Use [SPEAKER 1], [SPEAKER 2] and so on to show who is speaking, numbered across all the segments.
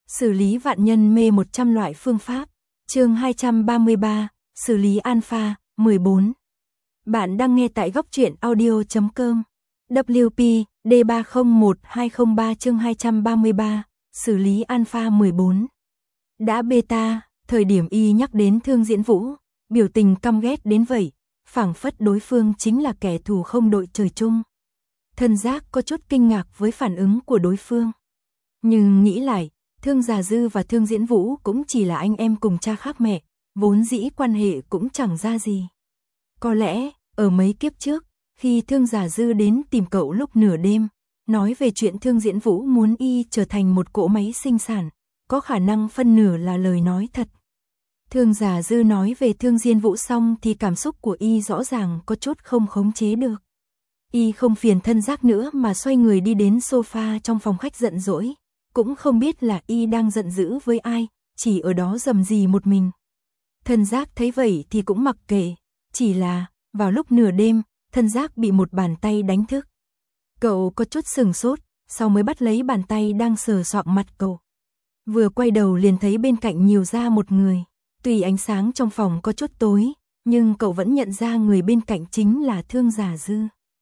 [SPEAKER 1] Xử lý vạn nhân mê 100 loại phương pháp. Chương 233, xử lý alpha, 14. Bạn đang nghe tại góc truyện audio.com. WP, D301203 chương 233, xử lý alpha 14. Đã beta, thời điểm y nhắc đến Thương Diễn Vũ, biểu tình căm ghét đến vậy, phảng phất đối phương chính là kẻ thù không đội trời chung. Thân giác có chút kinh ngạc với phản ứng của đối phương. Nhưng nghĩ lại, Thương Già Dư và Thương Diễn Vũ cũng chỉ là anh em cùng cha khác mẹ, vốn dĩ quan hệ cũng chẳng ra gì. Có lẽ, ở mấy kiếp trước, khi Thương Già Dư đến tìm cậu lúc nửa đêm, nói về chuyện Thương Diễn Vũ muốn y trở thành một cỗ máy sinh sản, có khả năng phân nửa là lời nói thật. Thương Già Dư nói về Thương Diễn Vũ xong thì cảm xúc của y rõ ràng có chút không khống chế được. Y không phiền thân giác nữa mà xoay người đi đến sofa trong phòng khách giận dỗi. Cũng không biết là y đang giận dữ với ai, chỉ ở đó rầm rì một mình. Thân giác thấy vậy thì cũng mặc kệ, chỉ là, vào lúc nửa đêm, thân giác bị một bàn tay đánh thức. Cậu có chút sừng sốt, sau mới bắt lấy bàn tay đang sờ soạng mặt cậu. Vừa quay đầu liền thấy bên cạnh nhiều ra một người, tuy ánh sáng trong phòng có chút tối, nhưng cậu vẫn nhận ra người bên cạnh chính là Thương Già Dư.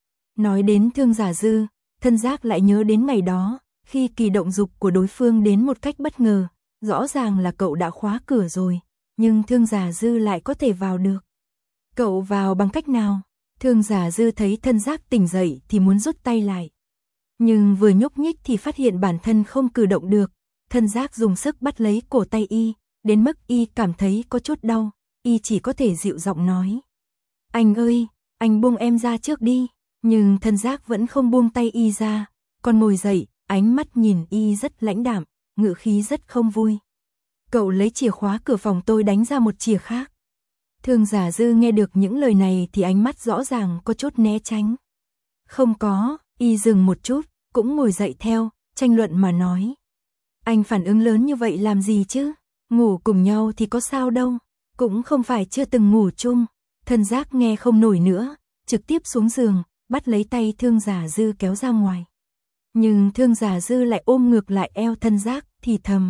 [SPEAKER 1] Nói đến Thương Già Dư, thân giác lại nhớ đến ngày đó. Khi kỳ động dục của đối phương đến một cách bất ngờ, rõ ràng là cậu đã khóa cửa rồi, nhưng Thương Già Dư lại có thể vào được. Cậu vào bằng cách nào? Thương Già Dư thấy thân giác tỉnh dậy thì muốn rút tay lại. Nhưng vừa nhúc nhích thì phát hiện bản thân không cử động được, thân giác dùng sức bắt lấy cổ tay y, đến mức y cảm thấy có chút đau, y chỉ có thể dịu giọng nói. Anh ơi, anh buông em ra trước đi, nhưng thân giác vẫn không buông tay y ra, còn ngồi dậy. Ánh mắt nhìn y rất lãnh đạm, ngữ khí rất không vui. Cậu lấy chìa khóa cửa phòng tôi đánh ra một chìa khác. Thương Già Dư nghe được những lời này thì ánh mắt rõ ràng có chút né tránh. Không có, y dừng một chút, cũng ngồi dậy theo, tranh luận mà nói. Anh phản ứng lớn như vậy làm gì chứ? Ngủ cùng nhau thì có sao đâu, cũng không phải chưa từng ngủ chung. Thân giác nghe không nổi nữa, trực tiếp xuống giường, bắt lấy tay Thương Già Dư kéo ra ngoài. Nhưng Thương Già Dư lại ôm ngược lại eo thân giác, thì thầm.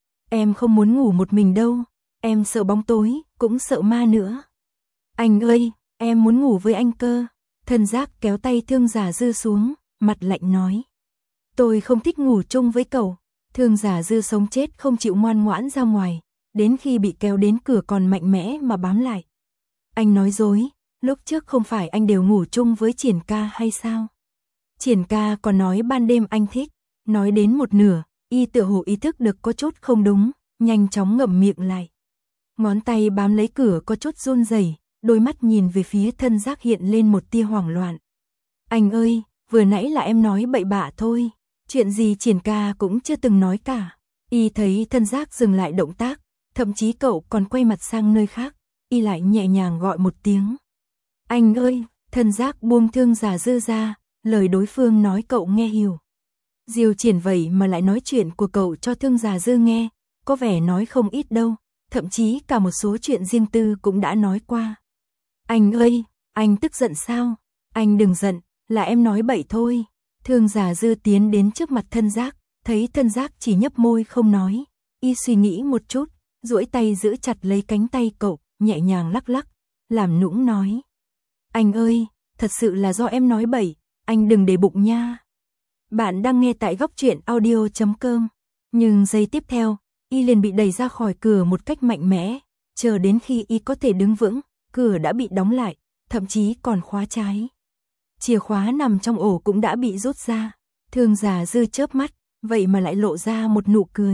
[SPEAKER 1] Em không muốn ngủ một mình đâu, em sợ bóng tối, cũng sợ ma nữa. Anh ơi, em muốn ngủ với anh cơ. Thân giác kéo tay Thương Già Dư xuống, mặt lạnh nói. Tôi không thích ngủ chung với cậu. Thương Già Dư sống chết không chịu ngoan ngoãn ra ngoài, đến khi bị kéo đến cửa còn mạnh mẽ mà bám lại. Anh nói dối, lúc trước không phải anh đều ngủ chung với Triển ca hay sao? Triển ca còn nói ban đêm anh thích, nói đến một nửa, y tựa hồ ý thức được có chút không đúng, nhanh chóng ngậm miệng lại. Ngón tay bám lấy cửa có chút run rẩy, đôi mắt nhìn về phía thân giác hiện lên một tia hoảng loạn. Anh ơi, vừa nãy là em nói bậy bạ thôi, chuyện gì Triển ca cũng chưa từng nói cả. Y thấy thân giác dừng lại động tác, thậm chí cậu còn quay mặt sang nơi khác, y lại nhẹ nhàng gọi một tiếng. Anh ơi, thân giác buông Thương Già Dư ra. Lời đối phương nói cậu nghe hiểu. Diêu Triển vậy mà lại nói chuyện của cậu cho Thương Già Dư nghe, có vẻ nói không ít đâu, thậm chí cả một số chuyện riêng tư cũng đã nói qua. Anh ơi, anh tức giận sao? Anh đừng giận, là em nói bậy thôi. Thương Già Dư tiến đến trước mặt thân giác, thấy thân giác chỉ nhấp môi không nói, y suy nghĩ một chút, duỗi tay giữ chặt lấy cánh tay cậu, nhẹ nhàng lắc lắc, làm nũng nói. Anh ơi, thật sự là do em nói bậy. Anh đừng để bụng nha. Bạn đang nghe tại góc truyện audio.com. Nhưng giây tiếp theo, y liền bị đẩy ra khỏi cửa một cách mạnh mẽ. Chờ đến khi y có thể đứng vững, cửa đã bị đóng lại, thậm chí còn khóa trái. Chìa khóa nằm trong ổ cũng đã bị rút ra. Thương Già Dư chớp mắt, vậy mà lại lộ ra một nụ cười.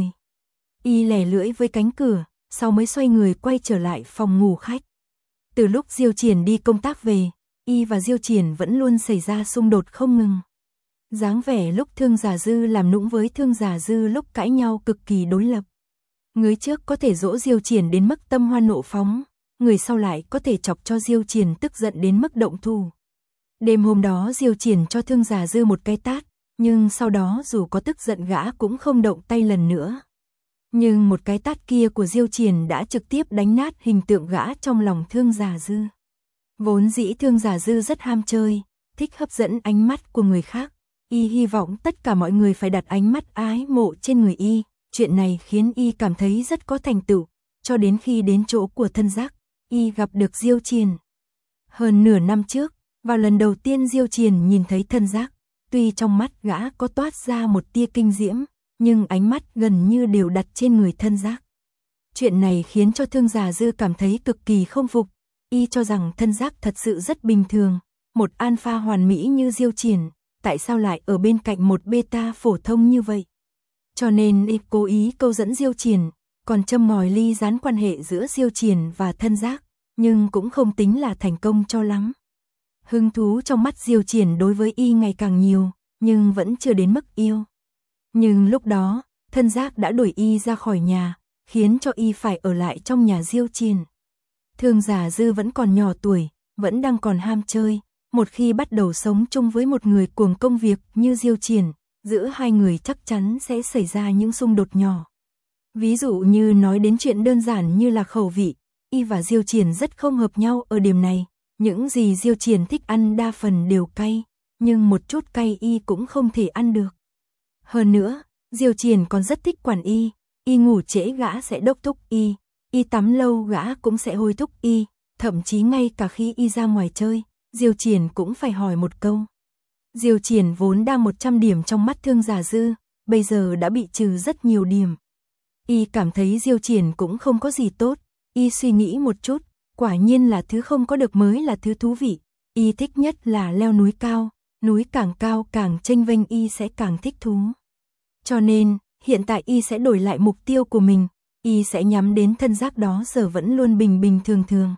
[SPEAKER 1] Y lẻ lưỡi với cánh cửa, sau mới xoay người quay trở lại phòng ngủ khách. Từ lúc Diêu Triển đi công tác về, y và Diêu Triển vẫn luôn xảy ra xung đột không ngừng. Dáng vẻ lúc Thương Già Dư làm nũng với Thương Già Dư lúc cãi nhau cực kỳ đối lập. Người trước có thể dỗ Diêu Triển đến mức tâm hoa nộ phóng, người sau lại có thể chọc cho Diêu Triển tức giận đến mức động thủ. Đêm hôm đó Diêu Triển cho Thương Già Dư một cái tát, nhưng sau đó dù có tức giận gã cũng không động tay lần nữa. Nhưng một cái tát kia của Diêu Triển đã trực tiếp đánh nát hình tượng gã trong lòng Thương Già Dư. Vốn dĩ Thương Già Dư rất ham chơi, thích hấp dẫn ánh mắt của người khác, y hy vọng tất cả mọi người phải đặt ánh mắt ái mộ trên người y, Chuyện này khiến y cảm thấy rất có thành tựu, cho đến khi đến chỗ của Thân Giác, y gặp được Diêu Triền. Hơn nửa năm trước, vào lần đầu tiên Diêu Triền nhìn thấy Thân Giác, tuy trong mắt gã có toát ra một tia kinh diễm, nhưng ánh mắt gần như đều đặt trên người Thân Giác. Chuyện này khiến cho Thương Giả Dư cảm thấy cực kỳ không phục, y cho rằng Thân Giác thật sự rất bình thường, một alpha hoàn mỹ như Diêu Triền, tại sao lại ở bên cạnh một beta phổ thông như vậy. Cho nên y cố ý câu dẫn Diêu Triền, còn châm ngòi ly gián quan hệ giữa Diêu Triền và Thân Giác, nhưng cũng không tính là thành công cho lắm. Hứng thú trong mắt Diêu Triền đối với y ngày càng nhiều, nhưng vẫn chưa đến mức yêu. Nhưng lúc đó, Thân Giác đã đuổi y ra khỏi nhà, khiến cho y phải ở lại trong nhà Diêu Triền. Thương Giả Dư vẫn còn nhỏ tuổi, vẫn đang còn ham chơi, một khi bắt đầu sống chung với một người cuồng công việc như Diêu Triền, giữa hai người chắc chắn sẽ xảy ra những xung đột nhỏ. Ví dụ như nói đến chuyện đơn giản như là khẩu vị, y và Diêu Triền rất không hợp nhau ở điểm này, những gì Diêu Triền thích ăn đa phần đều cay, nhưng một chút cay y cũng không thể ăn được. Hơn nữa, Diêu Triền còn rất thích quản y ngủ trễ gã sẽ đốc thúc y tắm lâu gã cũng sẽ hối thúc y, thậm chí ngay cả khi y ra ngoài chơi, Diêu Triền cũng phải hỏi một câu. Diêu Triền vốn đang 100 điểm trong mắt Thương Giả Dư, bây giờ đã bị trừ rất nhiều điểm. Y cảm thấy Diêu Triền cũng không có gì tốt, y suy nghĩ một chút, quả nhiên là thứ không có được mới là thứ thú vị, y thích nhất là leo núi cao, núi càng cao càng chênh vênh y sẽ càng thích thú. Cho nên, hiện tại y sẽ đổi lại mục tiêu của mình, y sẽ nhắm đến Thân Giác đó giờ vẫn luôn bình bình thường thường.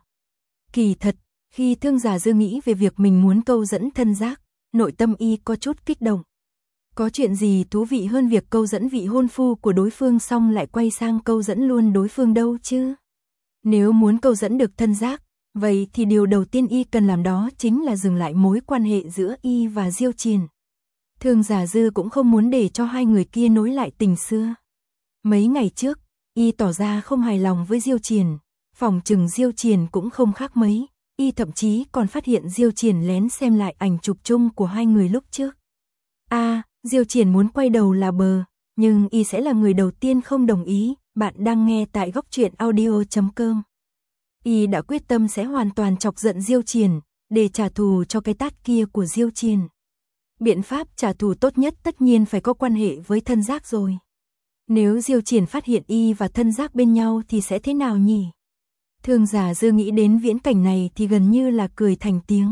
[SPEAKER 1] Kỳ thật, khi Thương Giả Dư nghĩ về việc mình muốn câu dẫn Thân Giác, nội tâm y có chút kích động. Có chuyện gì thú vị hơn việc câu dẫn vị hôn phu của đối phương xong lại quay sang câu dẫn luôn đối phương đâu chứ? Nếu muốn câu dẫn được Thân Giác, vậy thì điều đầu tiên y cần làm đó chính là dừng lại mối quan hệ giữa y và Diêu Triền. Thương Giả Dư cũng không muốn để cho hai người kia nối lại tình xưa. Mấy ngày trước, y tỏ ra không hài lòng với Diêu Triền, phỏng chừng Diêu Triền cũng không khác mấy, y thậm chí còn phát hiện Diêu Triền lén xem lại ảnh chụp chung của hai người lúc trước. Diêu Triền muốn quay đầu là bờ, nhưng y sẽ là người đầu tiên không đồng ý. Bạn đang nghe tại góc truyện audio.com. Y đã quyết tâm sẽ hoàn toàn chọc giận Diêu Triền, để trả thù cho cái tát kia của Diêu Triền. Biện pháp trả thù tốt nhất tất nhiên phải có quan hệ với Thân Giác rồi. Nếu Diêu Triền phát hiện y và Thân Giác bên nhau thì sẽ thế nào nhỉ? Thương Giả Dư nghĩ đến viễn cảnh này thì gần như là cười thành tiếng.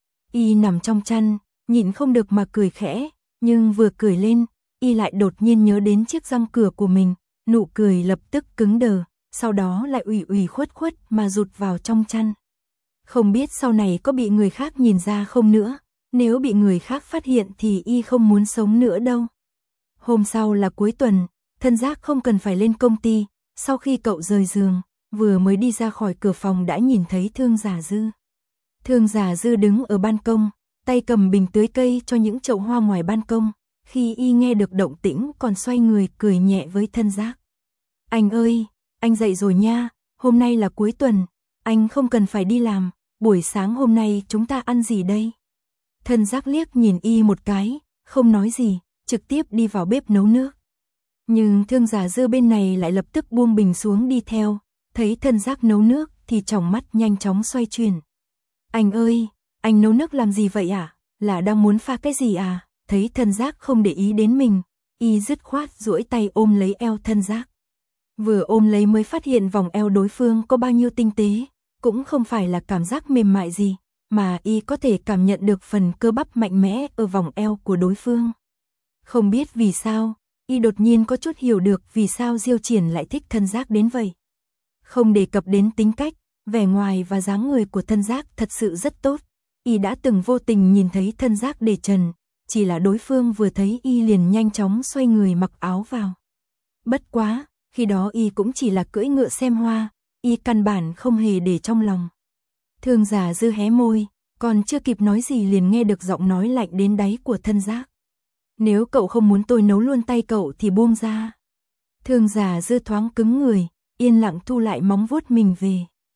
[SPEAKER 1] Y nằm trong chăn, nhịn không được mà cười khẽ, nhưng vừa cười lên, y lại đột nhiên nhớ đến chiếc răng cửa của mình, nụ cười lập tức cứng đờ, sau đó lại ủy ủy khuất khuất mà rụt vào trong chăn. Không biết sau này có bị người khác nhìn ra không nữa, nếu bị người khác phát hiện thì y không muốn sống nữa đâu. Hôm sau là cuối tuần, Thân Giác không cần phải lên công ty, sau khi cậu rời giường, vừa mới đi ra khỏi cửa phòng đã nhìn thấy Thương Giả Dư. Thương Giả Dư đứng ở ban công, tay cầm bình tưới cây cho những chậu hoa ngoài ban công, khi y nghe được động tĩnh còn xoay người cười nhẹ với Thân Giác. Anh ơi, anh dậy rồi nha, hôm nay là cuối tuần, anh không cần phải đi làm, buổi sáng hôm nay chúng ta ăn gì đây? Thân Giác liếc nhìn y một cái, không nói gì, trực tiếp đi vào bếp nấu nước. Nhưng Thương Giả Dư bên này lại lập tức buông bình xuống đi theo, thấy Thân Giác nấu nước thì tròng mắt nhanh chóng xoay chuyển. Anh ơi, anh nấu nước làm gì vậy à? Là đang muốn pha cái gì à? Thấy Thân Giác không để ý đến mình, y dứt khoát duỗi tay ôm lấy eo Thân Giác. Vừa ôm lấy mới phát hiện vòng eo đối phương có bao nhiêu tinh tế, cũng không phải là cảm giác mềm mại gì, mà y có thể cảm nhận được phần cơ bắp mạnh mẽ ở vòng eo của đối phương. Không biết vì sao, y đột nhiên có chút hiểu được vì sao Diêu Triền lại thích Thân Giác đến vậy. Không đề cập đến tính cách, vẻ ngoài và dáng người của Thân Giác thật sự rất tốt, y đã từng vô tình nhìn thấy Thân Giác để trần, chỉ là đối phương vừa thấy y liền nhanh chóng xoay người mặc áo vào. Bất quá, khi đó y cũng chỉ là cưỡi ngựa xem hoa, y căn bản không hề để trong lòng. Thương Giả Dư hé môi, còn chưa kịp nói gì liền nghe được giọng nói lạnh đến đáy của Thân Giác. Nếu cậu không muốn tôi nấu luôn tay cậu thì buông ra. Thương Giả Dư thoáng cứng người, yên lặng thu lại móng vuốt mình về.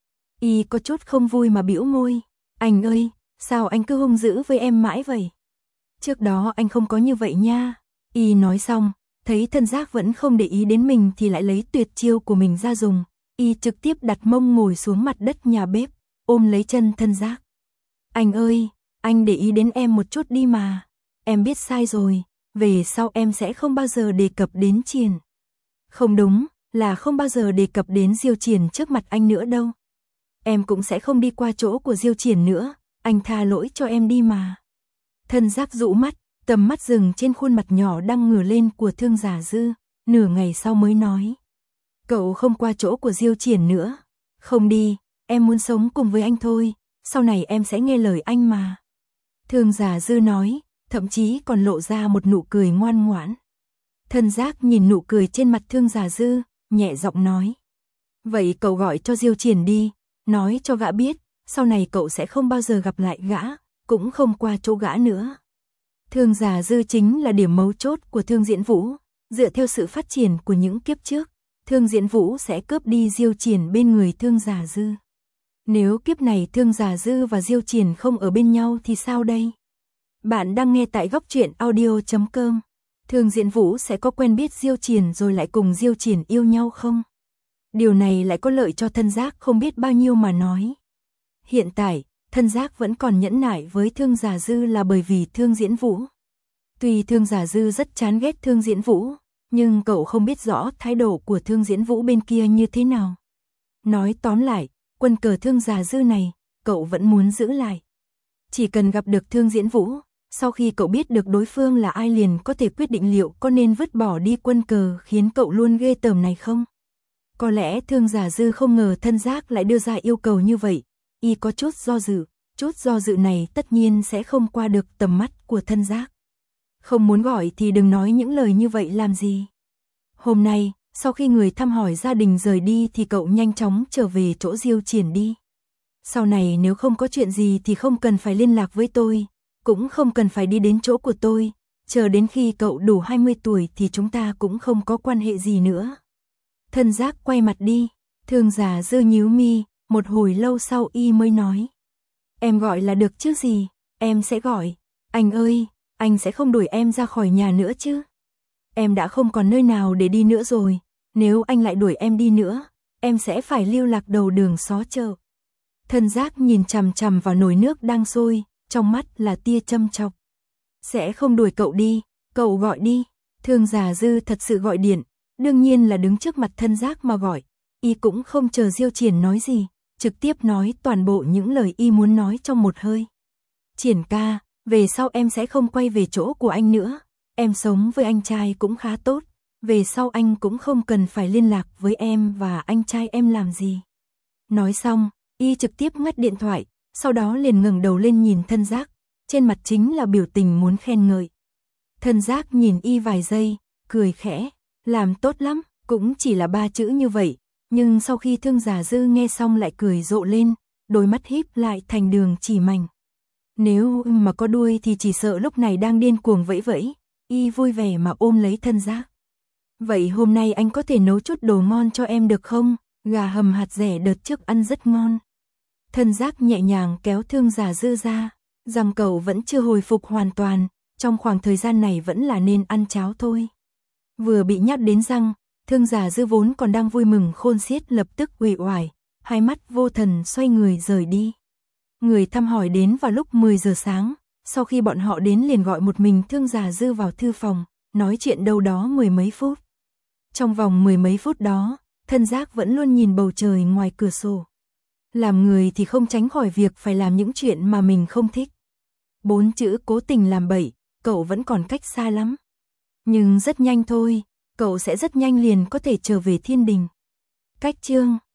[SPEAKER 1] Y có chút không vui mà bĩu môi. Anh ơi, sao anh cứ hung dữ với em mãi vậy? Trước đó anh không có như vậy nha. Y nói xong, Thấy thân giác vẫn không để ý đến mình thì lại lấy tuyệt chiêu của mình ra dùng, y trực tiếp đặt mông ngồi xuống mặt đất nhà bếp, ôm lấy chân thân giác. Anh ơi, anh để ý đến em một chút đi mà, em biết sai rồi, về sau em sẽ không bao giờ đề cập đến Triển. Không đúng, là không bao giờ đề cập đến Diêu Triển trước mặt anh nữa đâu. Em cũng sẽ không đi qua chỗ của Diêu Triển nữa, anh tha lỗi cho em đi mà. Thân giác dụ mắt, tầm mắt dừng trên khuôn mặt nhỏ đang ngửa lên của Thương Giả Dư, nửa ngày sau mới nói. Cậu không qua chỗ của Diêu Triển nữa. Không đi, em muốn sống cùng với anh thôi, sau này em sẽ nghe lời anh mà. Thương Giả Dư nói, thậm chí còn lộ ra một nụ cười ngoan ngoãn. Thân giác nhìn nụ cười trên mặt Thương Giả Dư, nhẹ giọng nói. Vậy cậu gọi cho Diêu Triển đi, nói cho gã biết, sau này cậu sẽ không bao giờ gặp lại gã, cũng không qua chỗ gã nữa. Thương Giả Dư chính là điểm mấu chốt của Thương Diễn Vũ, dựa theo sự phát triển của những kiếp trước, Thương Diễn Vũ sẽ cướp đi Diêu Triển bên người Thương Giả Dư. Nếu kiếp này Thương Giả Dư và Diêu Triển không ở bên nhau thì sao đây? Bạn đang nghe tại góc truyện audio.com. Thương Diễn Vũ sẽ có quen biết Diêu Triển rồi lại cùng Diêu Triển yêu nhau không? Điều này lại có lợi cho thân giác không biết bao nhiêu mà nói. Hiện tại, thân giác vẫn còn nhẫn nại với Thương Giả Dư là bởi vì Thương Diễn Vũ. Tuy Thương Giả Dư rất chán ghét Thương Diễn Vũ, nhưng cậu không biết rõ thái độ của Thương Diễn Vũ bên kia như thế nào. Nói tóm lại, quân cờ Thương Giả Dư này, cậu vẫn muốn giữ lại. Chỉ cần gặp được Thương Diễn Vũ, sau khi cậu biết được đối phương là ai liền có thể quyết định liệu có nên vứt bỏ đi quân cờ khiến cậu luôn ghê tởm này không. Có lẽ Thương Giả Dư không ngờ thân giác lại đưa ra yêu cầu như vậy, y có chút do dự này tất nhiên sẽ không qua được tầm mắt của thân giác. Không muốn gọi thì đừng nói những lời như vậy làm gì. Hôm nay, sau khi người thăm hỏi gia đình rời đi thì cậu nhanh chóng trở về chỗ Diêu Triển đi. Sau này nếu không có chuyện gì thì không cần phải liên lạc với tôi, cũng không cần phải đi đến chỗ của tôi, chờ đến khi cậu đủ 20 tuổi thì chúng ta cũng không có quan hệ gì nữa. Thân giác quay mặt đi, Thương Giả Dư nhíu mi, một hồi lâu sau y mới nói. Em gọi là được chứ gì, em sẽ gọi. Anh ơi, anh sẽ không đuổi em ra khỏi nhà nữa chứ? Em đã không còn nơi nào để đi nữa rồi, nếu anh lại đuổi em đi nữa, em sẽ phải lưu lạc đầu đường xó chợ. Thân giác nhìn chằm chằm vào nồi nước đang sôi, trong mắt là tia châm chọc. Sẽ không đuổi cậu đi, cậu gọi đi. Thương Giả Dư thật sự gọi điện, đương nhiên là đứng trước mặt thân giác mà gọi. Y cũng không chờ Diêu Triển nói gì, trực tiếp nói toàn bộ những lời y muốn nói trong một hơi. Triển ca, về sau em sẽ không quay về chỗ của anh nữa, em sống với anh trai cũng khá tốt, về sau anh cũng không cần phải liên lạc với em và anh trai em làm gì. Nói xong, y trực tiếp ngắt điện thoại, sau đó liền ngẩng đầu lên nhìn thân giác, trên mặt chính là biểu tình muốn khen ngợi. Thân giác nhìn y vài giây, cười khẽ, làm tốt lắm, cũng chỉ là 3 chữ như vậy, nhưng sau khi Thương Giả Dư nghe xong lại cười rộ lên, đôi mắt híp lại thành đường chỉ mảnh. Nếu mà có đuôi thì chỉ sợ lúc này đang điên cuồng vẫy vẫy, y vui vẻ mà ôm lấy thân giác. Vậy hôm nay anh có thể nấu chút đồ ngon cho em được không? Gà hầm hạt dẻ đợt trước ăn rất ngon. Thân giác nhẹ nhàng kéo Thương Giả Dư ra, rằng cậu vẫn chưa hồi phục hoàn toàn, trong khoảng thời gian này vẫn là nên ăn cháo thôi. Vừa bị nhát đến răng, Thương Giả Dư vốn còn đang vui mừng khôn xiết lập tức uể oải, hai mắt vô thần xoay người rời đi. Người thăm hỏi đến vào lúc 10 giờ sáng, sau khi bọn họ đến liền gọi một mình Thương Giả Dư vào thư phòng, nói chuyện đâu đó 10 mấy phút. Trong vòng 10 mấy phút đó, thân giác vẫn luôn nhìn bầu trời ngoài cửa sổ. Làm người thì không tránh khỏi việc phải làm những chuyện mà mình không thích. 4 chữ cố tình làm bậy, cậu vẫn còn cách xa lắm. Nhưng rất nhanh thôi, cậu sẽ rất nhanh liền có thể trở về thiên đình. Cách chương